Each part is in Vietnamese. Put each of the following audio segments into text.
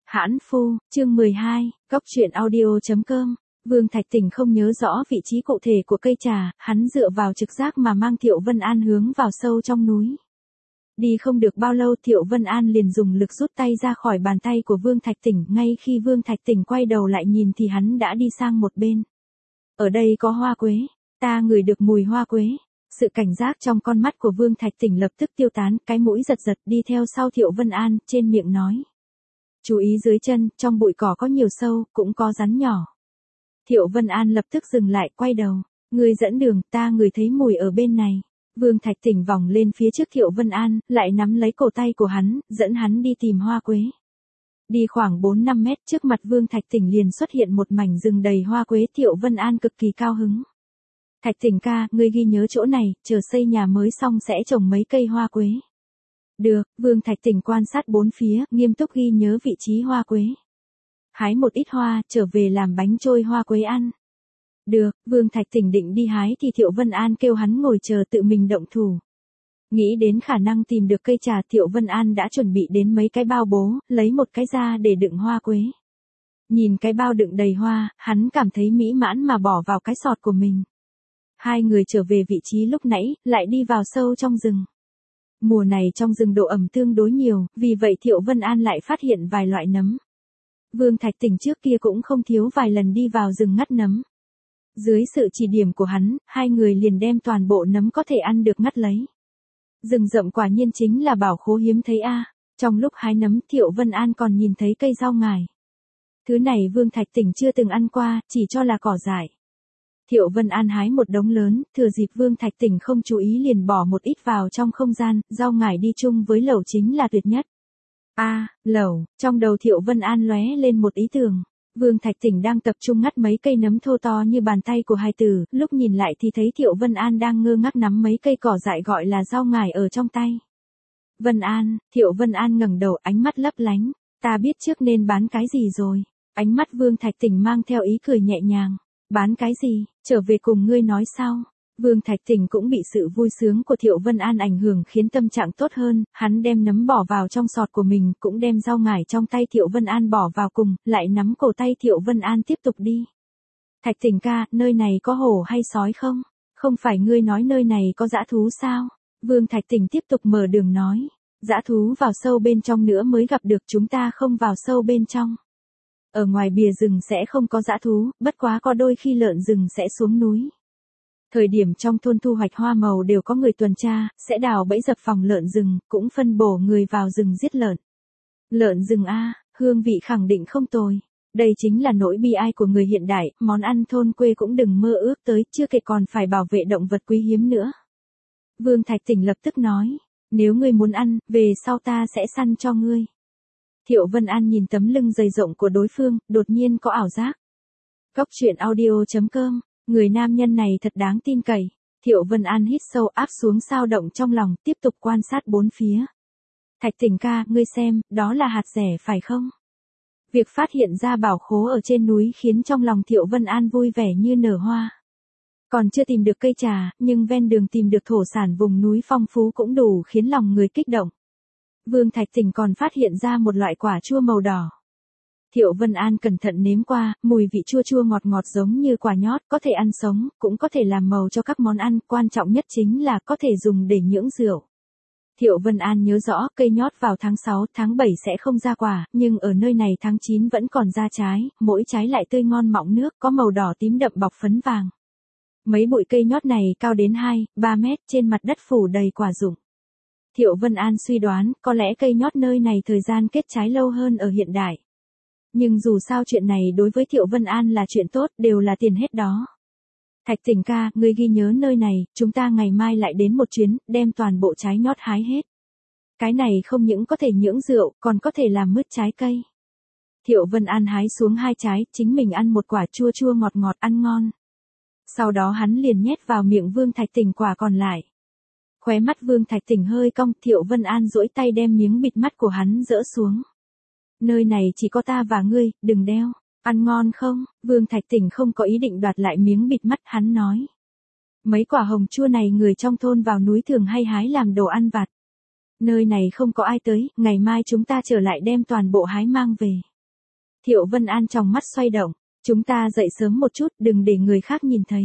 Hãn Phu, chương 12, Cóc truyện audio.com. Vương Thạch Tỉnh không nhớ rõ vị trí cụ thể của cây trà, hắn dựa vào trực giác mà mang Thiệu Vân An hướng vào sâu trong núi. Đi không được bao lâu Thiệu Vân An liền dùng lực rút tay ra khỏi bàn tay của Vương Thạch Tỉnh, ngay khi Vương Thạch Tỉnh quay đầu lại nhìn thì hắn đã đi sang một bên. Ở đây có hoa quế, ta ngửi được mùi hoa quế. Sự cảnh giác trong con mắt của Vương Thạch Tỉnh lập tức tiêu tán, cái mũi giật giật đi theo sau Thiệu Vân An, trên miệng nói. Chú ý dưới chân, trong bụi cỏ có nhiều sâu, cũng có rắn nhỏ. Thiệu Vân An lập tức dừng lại, quay đầu. Người dẫn đường, ta ngửi thấy mùi ở bên này. Vương Thạch Tỉnh vòng lên phía trước Thiệu Vân An, lại nắm lấy cổ tay của hắn, dẫn hắn đi tìm hoa quế. Đi khoảng 4-5 mét trước mặt Vương Thạch Tỉnh liền xuất hiện một mảnh rừng đầy hoa quế. Thiệu Vân An cực kỳ cao hứng. Thạch Tỉnh ca, ngươi ghi nhớ chỗ này, chờ xây nhà mới xong sẽ trồng mấy cây hoa quế. Được, Vương Thạch Tỉnh quan sát bốn phía, nghiêm túc ghi nhớ vị trí hoa quế. Hái một ít hoa, trở về làm bánh trôi hoa quế ăn. Được, Vương Thạch Tỉnh định đi hái thì Thiệu Vân An kêu hắn ngồi chờ tự mình động thủ. Nghĩ đến khả năng tìm được cây trà, Thiệu Vân An đã chuẩn bị đến mấy cái bao bố, lấy một cái ra để đựng hoa quế. Nhìn cái bao đựng đầy hoa, hắn cảm thấy mỹ mãn mà bỏ vào cái sọt của mình. Hai người trở về vị trí lúc nãy, lại đi vào sâu trong rừng. Mùa này trong rừng độ ẩm tương đối nhiều, vì vậy Thiệu Vân An lại phát hiện vài loại nấm. Vương Thạch Tỉnh trước kia cũng không thiếu vài lần đi vào rừng ngắt nấm. Dưới sự chỉ điểm của hắn, hai người liền đem toàn bộ nấm có thể ăn được ngắt lấy. Rừng rậm quả nhiên chính là bảo khố hiếm thấy a. Trong lúc hái nấm, Thiệu Vân An còn nhìn thấy cây rau ngải. Thứ này Vương Thạch Tỉnh chưa từng ăn qua, chỉ cho là cỏ dại. Thiệu Vân An hái một đống lớn, thừa dịp Vương Thạch Tỉnh không chú ý liền bỏ một ít vào trong không gian, rau ngải đi chung với lẩu chính là tuyệt nhất. Lẩu, trong đầu Thiệu Vân An lóe lên một ý tưởng. Vương Thạch Tỉnh đang tập trung ngắt mấy cây nấm thô to như bàn tay của hài tử, lúc nhìn lại thì thấy Thiệu Vân An đang ngơ ngác nắm mấy cây cỏ dại gọi là rau ngải ở trong tay. Vân An, Thiệu Vân An ngẩng đầu, ánh mắt lấp lánh, ta biết trước nên bán cái gì rồi. Ánh mắt Vương Thạch Tỉnh mang theo ý cười nhẹ nhàng. Bán cái gì, trở về cùng ngươi nói sau. Vương Thạch Tỉnh cũng bị sự vui sướng của Thiệu Vân An ảnh hưởng khiến tâm trạng tốt hơn, hắn đem nấm bỏ vào trong sọt của mình, cũng đem rau ngải trong tay Thiệu Vân An bỏ vào cùng, lại nắm cổ tay Thiệu Vân An tiếp tục đi. Thạch Tỉnh ca, nơi này có hổ hay sói không? Không phải ngươi nói nơi này có dã thú sao? Vương Thạch Tỉnh tiếp tục mở đường nói. Dã thú vào sâu bên trong nữa mới gặp được, chúng ta không vào sâu bên trong. Ở ngoài bìa rừng sẽ không có dã thú, bất quá có đôi khi lợn rừng sẽ xuống núi. Thời điểm trong thôn thu hoạch hoa màu đều có người tuần tra, sẽ đào bẫy dập phòng lợn rừng, cũng phân bổ người vào rừng giết lợn. Lợn rừng hương vị khẳng định không tồi. Đây chính là nỗi bi ai của người hiện đại, món ăn thôn quê cũng đừng mơ ước tới, chưa kể còn phải bảo vệ động vật quý hiếm nữa. Vương Thạch Tỉnh lập tức nói, nếu ngươi muốn ăn, về sau ta sẽ săn cho ngươi. Thiệu Vân An nhìn tấm lưng dày rộng của đối phương, đột nhiên có ảo giác. Cóc truyện audio.com, người nam nhân này thật đáng tin cậy. Thiệu Vân An hít sâu áp xuống sao động trong lòng, tiếp tục quan sát bốn phía. Thạch Tỉnh ca, ngươi xem, đó là hạt rẻ phải không? Việc phát hiện ra bảo khố ở trên núi khiến trong lòng Thiệu Vân An vui vẻ như nở hoa. Còn chưa tìm được cây trà, nhưng ven đường tìm được thổ sản vùng núi phong phú cũng đủ khiến lòng người kích động. Vương Thạch Tỉnh còn phát hiện ra một loại quả chua màu đỏ. Thiệu Vân An cẩn thận nếm qua, mùi vị chua chua ngọt ngọt giống như quả nhót, có thể ăn sống, cũng có thể làm màu cho các món ăn, quan trọng nhất chính là có thể dùng để nhưỡng rượu. Thiệu Vân An nhớ rõ cây nhót vào tháng 6, tháng 7 sẽ không ra quả, nhưng ở nơi này tháng 9 vẫn còn ra trái, mỗi trái lại tươi ngon mọng nước, có màu đỏ tím đậm bọc phấn vàng. Mấy bụi cây nhót này cao đến 2-3 mét, trên mặt đất phủ đầy quả rụng. Thiệu Vân An suy đoán, có lẽ cây nhót nơi này thời gian kết trái lâu hơn ở hiện đại. Nhưng dù sao chuyện này đối với Thiệu Vân An là chuyện tốt, đều là tiền hết đó. Thạch Tỉnh ca, ngươi ghi nhớ nơi này, chúng ta ngày mai lại đến một chuyến, đem toàn bộ trái nhót hái hết. Cái này không những có thể nhưỡng rượu, còn có thể làm mứt trái cây. Thiệu Vân An hái xuống 2 trái, chính mình ăn một quả chua chua ngọt ngọt ăn ngon. Sau đó hắn liền nhét vào miệng Vương Thạch Tỉnh quả còn lại. Khóe mắt Vương Thạch Tỉnh hơi cong, Thiệu Vân An duỗi tay đem miếng bịt mắt của hắn dỡ xuống. Nơi này chỉ có ta và ngươi, đừng đeo. Ăn ngon không? Vương Thạch Tỉnh không có ý định đoạt lại miếng bịt mắt, hắn nói. Mấy quả hồng chua này người trong thôn vào núi thường hay hái làm đồ ăn vặt. Nơi này không có ai tới, ngày mai chúng ta trở lại đem toàn bộ hái mang về. Thiệu Vân An trong mắt xoay động. Chúng ta dậy sớm một chút, đừng để người khác nhìn thấy.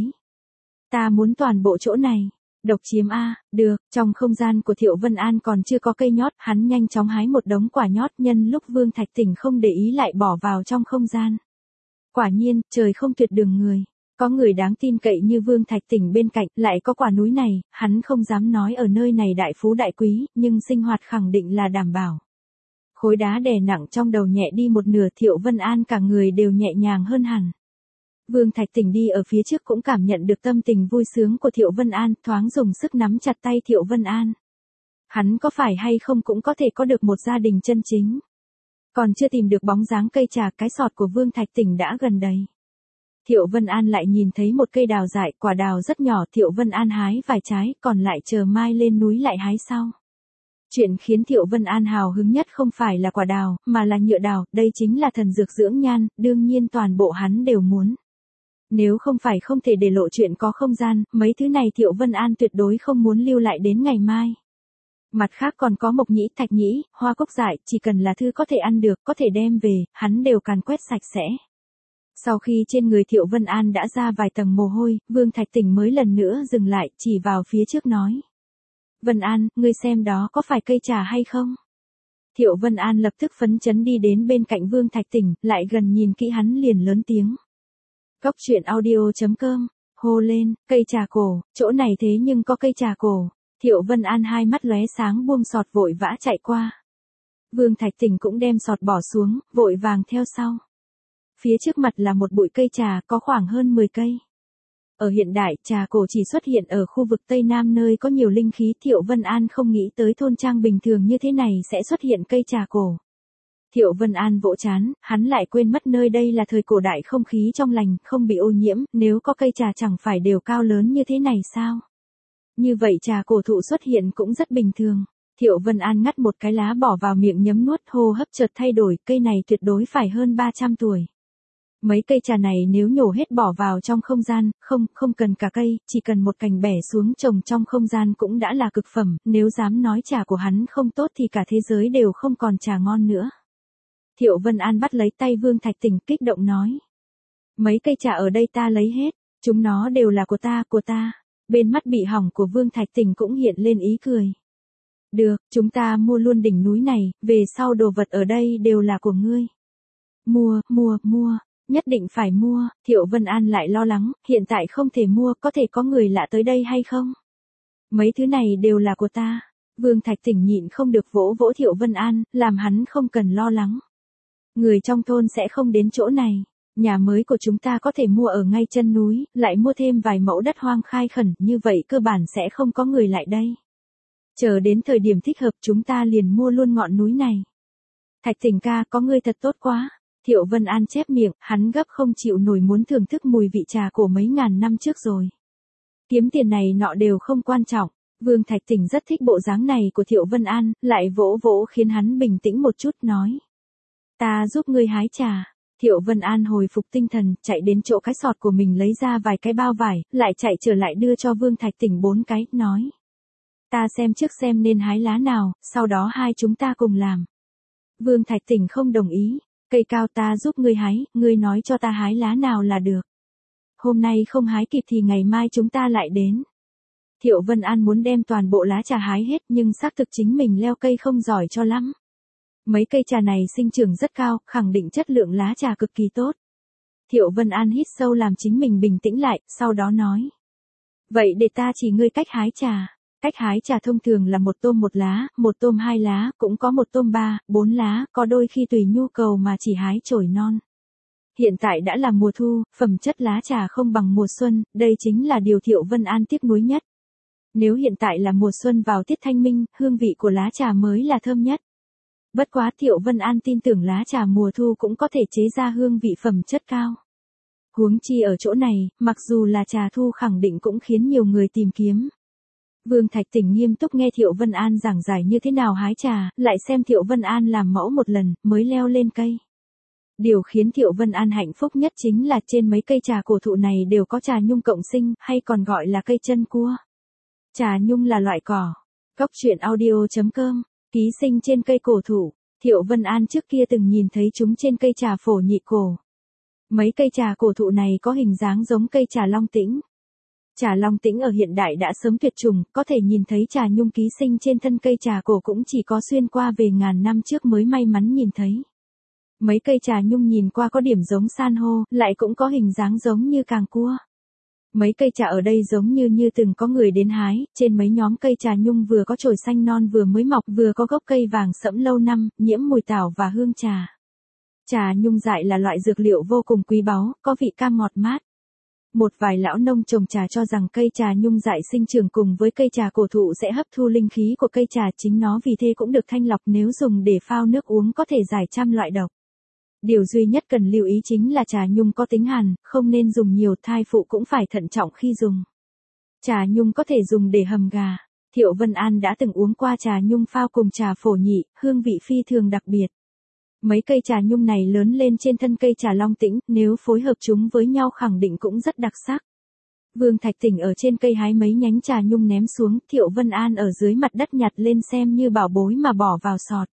Ta muốn toàn bộ chỗ này. Độc chiếm a, được, trong không gian của Thiệu Vân An còn chưa có cây nhót, hắn nhanh chóng hái một đống quả nhót nhân lúc Vương Thạch Tỉnh không để ý lại bỏ vào trong không gian. Quả nhiên, trời không tuyệt đường người. Có người đáng tin cậy như Vương Thạch Tỉnh bên cạnh, lại có quả núi này, hắn không dám nói ở nơi này đại phú đại quý, nhưng sinh hoạt khẳng định là đảm bảo. Khối đá đè nặng trong đầu nhẹ đi một nửa, Thiệu Vân An cả người đều nhẹ nhàng hơn hẳn. Vương Thạch Tỉnh đi ở phía trước cũng cảm nhận được tâm tình vui sướng của Thiệu Vân An, thoáng dùng sức nắm chặt tay Thiệu Vân An. Hắn có phải hay không cũng có thể có được một gia đình chân chính. Còn chưa tìm được bóng dáng cây trà, cái sọt của Vương Thạch Tỉnh đã gần đầy. Thiệu Vân An lại nhìn thấy một cây đào dại, quả đào rất nhỏ, Thiệu Vân An hái vài trái, còn lại chờ mai lên núi lại hái sau. Chuyện khiến Thiệu Vân An hào hứng nhất không phải là quả đào, mà là nhựa đào, đây chính là thần dược dưỡng nhan, đương nhiên toàn bộ hắn đều muốn. Nếu không phải không thể để lộ chuyện có không gian, mấy thứ này Thiệu Vân An tuyệt đối không muốn lưu lại đến ngày mai. Mặt khác còn có mộc nhĩ, thạch nhĩ, hoa cúc dại, chỉ cần là thứ có thể ăn được, có thể đem về, hắn đều càn quét sạch sẽ. Sau khi trên người Thiệu Vân An đã ra vài tầng mồ hôi, Vương Thạch Tỉnh mới lần nữa dừng lại, chỉ vào phía trước nói. Vân An, ngươi xem đó có phải cây trà hay không? Thiệu Vân An lập tức phấn chấn đi đến bên cạnh Vương Thạch Tỉnh, lại gần nhìn kỹ hắn liền lớn tiếng. Cóc truyện audio.com, hô lên, cây trà cổ, chỗ này thế nhưng có cây trà cổ. Thiệu Vân An hai mắt lóe sáng buông sọt vội vã chạy qua. Vương Thạch Tỉnh cũng đem sọt bỏ xuống, vội vàng theo sau. Phía trước mặt là một bụi cây trà có khoảng hơn 10 cây. Ở hiện đại, trà cổ chỉ xuất hiện ở khu vực Tây Nam nơi có nhiều linh khí. Thiệu Vân An không nghĩ tới thôn trang bình thường như thế này sẽ xuất hiện cây trà cổ. Thiệu Vân An vỗ chán, hắn lại quên mất nơi đây là thời cổ đại, không khí trong lành, không bị ô nhiễm, nếu có cây trà chẳng phải đều cao lớn như thế này sao? Như vậy trà cổ thụ xuất hiện cũng rất bình thường. Thiệu Vân An ngắt một cái lá bỏ vào miệng nhấm nuốt, hô hấp chợt thay đổi, cây này tuyệt đối phải hơn 300 tuổi. Mấy cây trà này nếu nhổ hết bỏ vào trong không gian, không cần cả cây, chỉ cần một cành bẻ xuống trồng trong không gian cũng đã là cực phẩm, nếu dám nói trà của hắn không tốt thì cả thế giới đều không còn trà ngon nữa. Thiệu Vân An bắt lấy tay Vương Thạch Tỉnh kích động nói. Mấy cây trà ở đây ta lấy hết, chúng nó đều là của ta. Bên mắt bị hỏng của Vương Thạch Tỉnh cũng hiện lên ý cười. Được, chúng ta mua luôn đỉnh núi này, về sau đồ vật ở đây đều là của ngươi. Mua, nhất định phải mua. Thiệu Vân An lại lo lắng, hiện tại không thể mua, có thể có người lạ tới đây hay không? Mấy thứ này đều là của ta. Vương Thạch Tỉnh nhịn không được vỗ vỗ Thiệu Vân An, làm hắn không cần lo lắng. Người trong thôn sẽ không đến chỗ này. Nhà mới của chúng ta có thể mua ở ngay chân núi, lại mua thêm vài mẫu đất hoang khai khẩn, như vậy cơ bản sẽ không có người lại đây. Chờ đến thời điểm thích hợp chúng ta liền mua luôn ngọn núi này. Thạch Tỉnh ca, có ngươi thật tốt quá. Thiệu Vân An chép miệng, hắn gấp không chịu nổi muốn thưởng thức mùi vị trà cổ mấy ngàn năm trước rồi. Kiếm tiền này nọ đều không quan trọng. Vương Thạch Tỉnh rất thích bộ dáng này của Thiệu Vân An, lại vỗ vỗ khiến hắn bình tĩnh một chút nói. Ta giúp ngươi hái trà. Thiệu Vân An hồi phục tinh thần, chạy đến chỗ cái sọt của mình lấy ra vài cái bao vải, lại chạy trở lại đưa cho Vương Thạch Tỉnh 4 cái, nói. Ta xem trước xem nên hái lá nào, sau đó hai chúng ta cùng làm. Vương Thạch Tỉnh không đồng ý. Cây cao ta giúp ngươi hái, ngươi nói cho ta hái lá nào là được. Hôm nay không hái kịp thì ngày mai chúng ta lại đến. Thiệu Vân An muốn đem toàn bộ lá trà hái hết nhưng xác thực chính mình leo cây không giỏi cho lắm. Mấy cây trà này sinh trưởng rất cao, khẳng định chất lượng lá trà cực kỳ tốt. Thiệu Vân An hít sâu làm chính mình bình tĩnh lại, sau đó nói. Vậy để ta chỉ ngươi cách hái trà. Cách hái trà thông thường là một tôm 1 lá, một tôm 2 lá, cũng có một tôm 3, 4 lá, có đôi khi tùy nhu cầu mà chỉ hái chồi non. Hiện tại đã là mùa thu, phẩm chất lá trà không bằng mùa xuân, đây chính là điều Thiệu Vân An tiếc nuối nhất. Nếu hiện tại là mùa xuân vào tiết thanh minh, hương vị của lá trà mới là thơm nhất. Bất quá Thiệu Vân An tin tưởng lá trà mùa thu cũng có thể chế ra hương vị phẩm chất cao. Huống chi ở chỗ này, mặc dù là trà thu khẳng định cũng khiến nhiều người tìm kiếm. Vương Thạch Tỉnh nghiêm túc nghe Thiệu Vân An giảng giải như thế nào hái trà, lại xem Thiệu Vân An làm mẫu một lần, mới leo lên cây. Điều khiến Thiệu Vân An hạnh phúc nhất chính là trên mấy cây trà cổ thụ này đều có trà nhung cộng sinh, hay còn gọi là cây chân cua. Trà nhung là loại cỏ. Cóc truyện audio.com, ký sinh trên cây cổ thụ. Thiệu Vân An trước kia từng nhìn thấy chúng trên cây trà phổ nhị cổ. Mấy cây trà cổ thụ này có hình dáng giống cây trà Long Tĩnh. Trà Long Tĩnh ở hiện đại đã sớm tuyệt chủng, có thể nhìn thấy trà nhung ký sinh trên thân cây trà cổ cũng chỉ có xuyên qua về ngàn năm trước mới may mắn nhìn thấy. Mấy cây trà nhung nhìn qua có điểm giống san hô, lại cũng có hình dáng giống như càng cua. Mấy cây trà ở đây giống như từng có người đến hái, trên mấy nhóm cây trà nhung vừa có chồi xanh non vừa mới mọc, vừa có gốc cây vàng sẫm lâu năm, nhiễm mùi tảo và hương trà. Trà nhung dại là loại dược liệu vô cùng quý báu, có vị cam ngọt mát. Một vài lão nông trồng trà cho rằng cây trà nhung dại sinh trưởng cùng với cây trà cổ thụ sẽ hấp thu linh khí của cây trà, chính nó vì thế cũng được thanh lọc, nếu dùng để phao nước uống có thể giải trăm loại độc. Điều duy nhất cần lưu ý chính là trà nhung có tính hàn, không nên dùng nhiều, thai phụ cũng phải thận trọng khi dùng. Trà nhung có thể dùng để hầm gà. Thiệu Vân An đã từng uống qua trà nhung phao cùng trà phổ nhị, hương vị phi thường đặc biệt. Mấy cây trà nhung này lớn lên trên thân cây trà Long Tĩnh, nếu phối hợp chúng với nhau khẳng định cũng rất đặc sắc. Vương Thạch Tỉnh ở trên cây hái mấy nhánh trà nhung ném xuống, Thiệu Vân An ở dưới mặt đất nhặt lên xem như bảo bối mà bỏ vào sọt.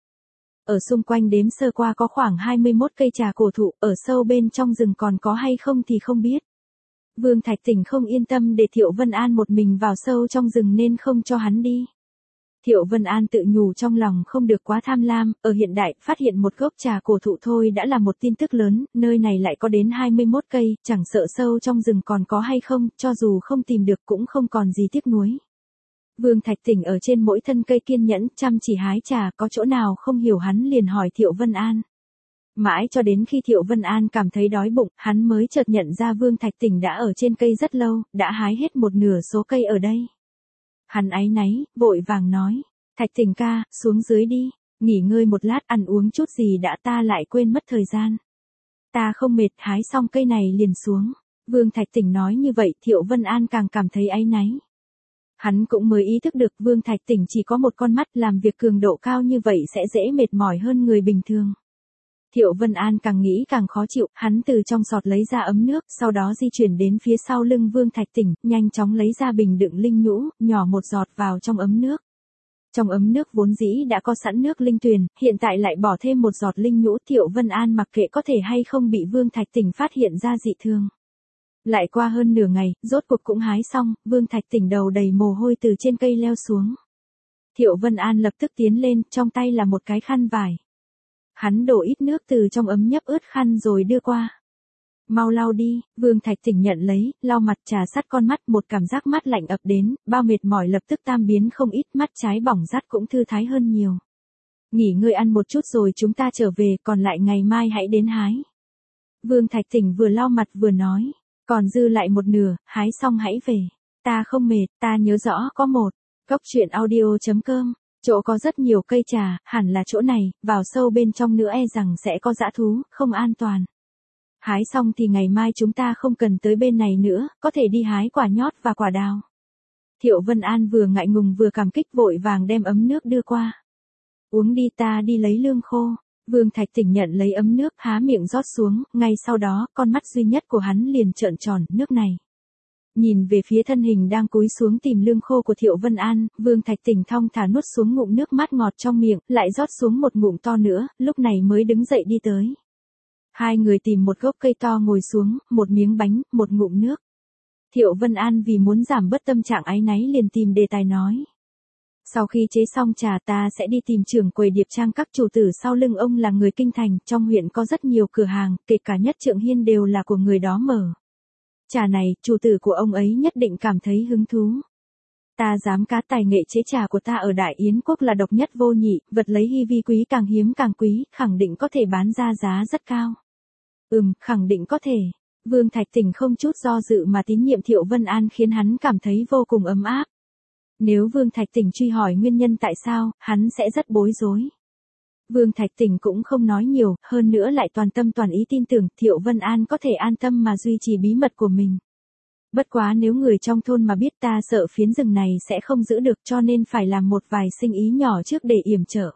Ở xung quanh đếm sơ qua có khoảng 21 cây trà cổ thụ, ở sâu bên trong rừng còn có hay không thì không biết. Vương Thạch Tỉnh không yên tâm để Thiệu Vân An một mình vào sâu trong rừng nên không cho hắn đi. Thiệu Vân An tự nhủ trong lòng không được quá tham lam, ở hiện đại, phát hiện một gốc trà cổ thụ thôi đã là một tin tức lớn, nơi này lại có đến 21 cây, chẳng sợ sâu trong rừng còn có hay không, cho dù không tìm được cũng không còn gì tiếc nuối. Vương Thạch Tỉnh ở trên mỗi thân cây kiên nhẫn, chăm chỉ hái trà, có chỗ nào không hiểu hắn liền hỏi Thiệu Vân An. Mãi cho đến khi Thiệu Vân An cảm thấy đói bụng, hắn mới chợt nhận ra Vương Thạch Tỉnh đã ở trên cây rất lâu, đã hái hết một nửa số cây ở đây. Hắn áy náy, vội vàng nói, Thạch Tỉnh ca, xuống dưới đi, nghỉ ngơi một lát, ăn uống chút gì đã, ta lại quên mất thời gian. Ta không mệt, hái xong cây này liền xuống. Vương Thạch Tỉnh nói như vậy, Thiệu Vân An càng cảm thấy áy náy. Hắn cũng mới ý thức được Vương Thạch Tỉnh chỉ có một con mắt, làm việc cường độ cao như vậy sẽ dễ mệt mỏi hơn người bình thường. Thiệu Vân An càng nghĩ càng khó chịu, hắn từ trong sọt lấy ra ấm nước, sau đó di chuyển đến phía sau lưng Vương Thạch Tỉnh, nhanh chóng lấy ra bình đựng linh nhũ, nhỏ một giọt vào trong ấm nước. Trong ấm nước vốn dĩ đã có sẵn nước linh tuyền, hiện tại lại bỏ thêm một giọt linh nhũ, Thiệu Vân An mặc kệ có thể hay không bị Vương Thạch Tỉnh phát hiện ra dị thường. Lại qua hơn nửa ngày, rốt cuộc cũng hái xong, Vương Thạch Tỉnh đầu đầy mồ hôi từ trên cây leo xuống. Thiệu Vân An lập tức tiến lên, trong tay là một cái khăn vải. Hắn đổ ít nước từ trong ấm nhấp ướt khăn rồi đưa qua. Mau lau đi, Vương Thạch Tỉnh nhận lấy, lau mặt trà sát con mắt, một cảm giác mát lạnh ập đến, bao mệt mỏi lập tức tan biến không ít, mắt trái bỏng rát cũng thư thái hơn nhiều. Nghỉ ngơi ăn một chút rồi chúng ta trở về, còn lại ngày mai hãy đến hái. Vương Thạch Tỉnh vừa lau mặt vừa nói, còn dư lại một nửa, hái xong hãy về. Ta không mệt, ta nhớ rõ có một. Góc truyện audio.com, chỗ có rất nhiều cây trà, hẳn là chỗ này, vào sâu bên trong nữa e rằng sẽ có dã thú, không an toàn. Hái xong thì ngày mai chúng ta không cần tới bên này nữa, có thể đi hái quả nhót và quả đào. Thiệu Vân An vừa ngại ngùng vừa cảm kích vội vàng đem ấm nước đưa qua. Uống đi, ta đi lấy lương khô. Vương Thạch Tỉnh nhận lấy ấm nước, há miệng rót xuống, ngay sau đó, con mắt duy nhất của hắn liền trợn tròn, nước này. Nhìn về phía thân hình đang cúi xuống tìm lương khô của Thiệu Vân An, Vương Thạch Tỉnh thong thả nuốt xuống ngụm nước mát ngọt trong miệng, lại rót xuống một ngụm to nữa, lúc này mới đứng dậy đi tới. Hai người tìm một gốc cây to ngồi xuống, một miếng bánh, một ngụm nước. Thiệu Vân An vì muốn giảm bớt tâm trạng áy náy liền tìm đề tài nói. Sau khi chế xong trà ta sẽ đi tìm trưởng quầy Điệp Trang, các chủ tử sau lưng ông là người kinh thành, trong huyện có rất nhiều cửa hàng, kể cả Nhất Trượng Hiên đều là của người đó mở. Trà này, chủ tử của ông ấy nhất định cảm thấy hứng thú. Ta dám cá tài nghệ chế trà của ta ở Đại Yến Quốc là độc nhất vô nhị, vật lấy hy vi quý càng hiếm càng quý, khẳng định có thể bán ra giá rất cao. Khẳng định có thể. Vương Thạch Tỉnh không chút do dự mà tín nhiệm Thiệu Vân An khiến hắn cảm thấy vô cùng ấm áp. Nếu Vương Thạch Tỉnh truy hỏi nguyên nhân tại sao, hắn sẽ rất bối rối. Vương Thạch Tỉnh cũng không nói nhiều, hơn nữa lại toàn tâm toàn ý tin tưởng Thiệu Vân An có thể an tâm mà duy trì bí mật của mình. Bất quá nếu người trong thôn mà biết ta sợ phiến rừng này sẽ không giữ được cho nên phải làm một vài sinh ý nhỏ trước để yểm trợ.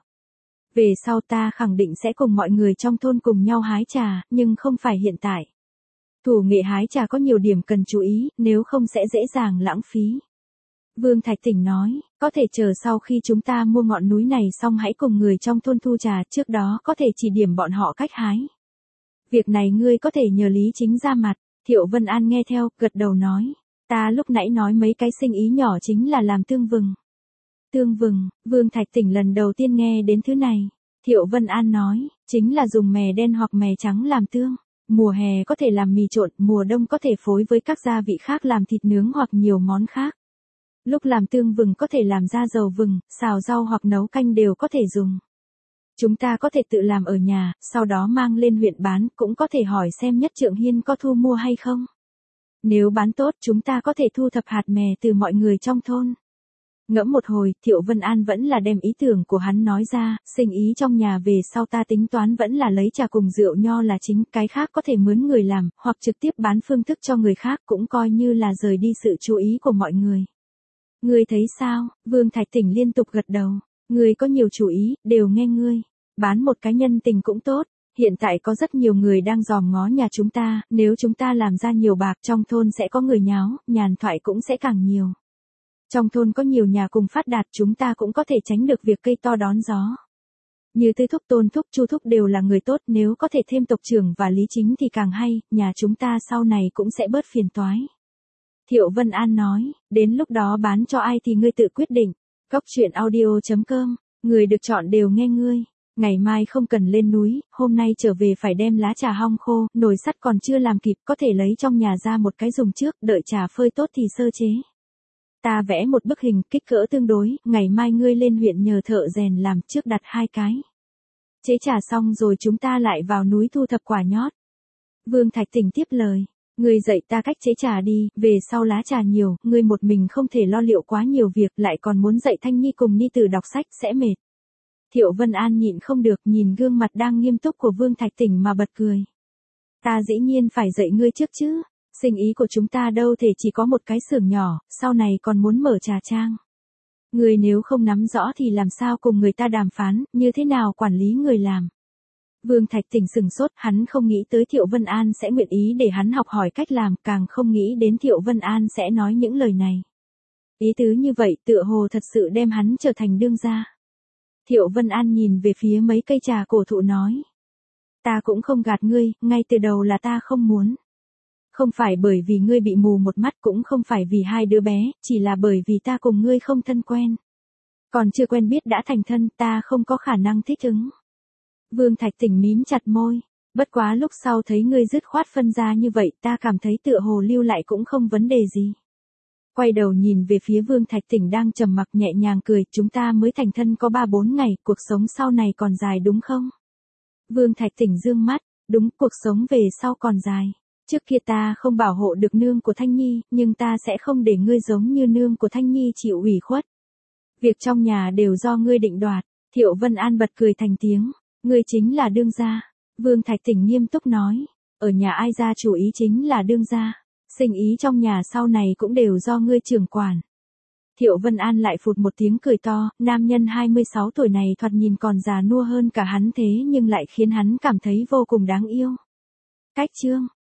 Về sau ta khẳng định sẽ cùng mọi người trong thôn cùng nhau hái trà, nhưng không phải hiện tại. Thủ nghệ hái trà có nhiều điểm cần chú ý, nếu không sẽ dễ dàng lãng phí. Vương Thạch Tỉnh nói, có thể chờ sau khi chúng ta mua ngọn núi này xong hãy cùng người trong thôn thu trà, trước đó có thể chỉ điểm bọn họ cách hái. Việc này ngươi có thể nhờ Lý Chính ra mặt. Thiệu Vân An nghe theo, gật đầu nói. Ta lúc nãy nói mấy cái sinh ý nhỏ chính là làm tương vừng. Tương vừng, Vương Thạch Tỉnh lần đầu tiên nghe đến thứ này. Thiệu Vân An nói, chính là dùng mè đen hoặc mè trắng làm tương. Mùa hè có thể làm mì trộn, mùa đông có thể phối với các gia vị khác làm thịt nướng hoặc nhiều món khác. Lúc làm tương vừng có thể làm ra dầu vừng, xào rau hoặc nấu canh đều có thể dùng. Chúng ta có thể tự làm ở nhà, sau đó mang lên huyện bán, cũng có thể hỏi xem Nhất Trượng Hiên có thu mua hay không. Nếu bán tốt chúng ta có thể thu thập hạt mè từ mọi người trong thôn. Ngẫm một hồi, Thiệu Vân An vẫn là đem ý tưởng của hắn nói ra, sinh ý trong nhà về sau ta tính toán vẫn là lấy trà cùng rượu nho là chính, cái khác có thể mướn người làm, hoặc trực tiếp bán phương thức cho người khác cũng coi như là rời đi sự chú ý của mọi người. Ngươi thấy sao? Vương Thạch Tỉnh liên tục gật đầu. Ngươi có nhiều chủ ý, đều nghe ngươi. Bán một cái nhân tình cũng tốt. Hiện tại có rất nhiều người đang dòm ngó nhà chúng ta, nếu chúng ta làm ra nhiều bạc trong thôn sẽ có người nháo, nhàn thoại cũng sẽ càng nhiều. Trong thôn có nhiều nhà cùng phát đạt, chúng ta cũng có thể tránh được việc cây to đón gió. Như Tư Thúc, Tôn Thúc, Chu Thúc đều là người tốt, nếu có thể thêm tộc trưởng và Lý Chính thì càng hay, nhà chúng ta sau này cũng sẽ bớt phiền toái. Thiệu Vân An nói, đến lúc đó bán cho ai thì ngươi tự quyết định. Cóc truyện audio.com, người được chọn đều nghe ngươi. Ngày mai không cần lên núi, hôm nay trở về phải đem lá trà hong khô, nồi sắt còn chưa làm kịp, có thể lấy trong nhà ra một cái dùng trước, đợi trà phơi tốt thì sơ chế. Ta vẽ một bức hình kích cỡ tương đối, ngày mai ngươi lên huyện nhờ thợ rèn làm, trước đặt 2 cái. Chế trà xong rồi chúng ta lại vào núi thu thập quả nhót. Vương Thạch Tỉnh tiếp lời. Ngươi dạy ta cách chế trà đi, về sau lá trà nhiều, ngươi một mình không thể lo liệu quá nhiều việc, lại còn muốn dạy Thanh Nhi cùng Nhi Tử đọc sách, sẽ mệt. Thiệu Vân An nhịn không được, nhìn gương mặt đang nghiêm túc của Vương Thạch Tỉnh mà bật cười. Ta dĩ nhiên phải dạy ngươi trước chứ, sinh ý của chúng ta đâu thể chỉ có một cái xưởng nhỏ, sau này còn muốn mở trà trang. Ngươi nếu không nắm rõ thì làm sao cùng người ta đàm phán, như thế nào quản lý người làm. Vương Thạch Tỉnh sừng sốt, hắn không nghĩ tới Thiệu Vân An sẽ nguyện ý để hắn học hỏi cách làm, càng không nghĩ đến Thiệu Vân An sẽ nói những lời này. Ý tứ như vậy tựa hồ thật sự đem hắn trở thành đương gia. Thiệu Vân An nhìn về phía mấy cây trà cổ thụ nói. Ta cũng không gạt ngươi, ngay từ đầu là ta không muốn. Không phải bởi vì ngươi bị mù một mắt, cũng không phải vì 2 đứa bé, chỉ là bởi vì ta cùng ngươi không thân quen. Còn chưa quen biết đã thành thân, ta không có khả năng thích ứng. Vương Thạch Tỉnh mím chặt môi. Bất quá lúc sau thấy ngươi dứt khoát phân ra như vậy, ta cảm thấy tựa hồ lưu lại cũng không vấn đề gì. Quay đầu nhìn về phía Vương Thạch Tỉnh đang trầm mặc, nhẹ nhàng cười, chúng ta mới thành thân có 3-4 ngày, cuộc sống sau này còn dài đúng không? Vương Thạch Tỉnh dương mắt, đúng, cuộc sống về sau còn dài. Trước kia ta không bảo hộ được nương của Thanh Nhi, nhưng ta sẽ không để ngươi giống như nương của Thanh Nhi chịu ủy khuất. Việc trong nhà đều do ngươi định đoạt. Thiệu Vân An bật cười thành tiếng. Ngươi chính là đương gia. Vương Thạch Tỉnh nghiêm túc nói. Ở nhà ai gia chủ ý chính là đương gia. Sinh ý trong nhà sau này cũng đều do ngươi trưởng quản. Thiệu Vân An lại phụt một tiếng cười to, nam nhân 26 tuổi này thoạt nhìn còn già nua hơn cả hắn thế nhưng lại khiến hắn cảm thấy vô cùng đáng yêu. Cách chương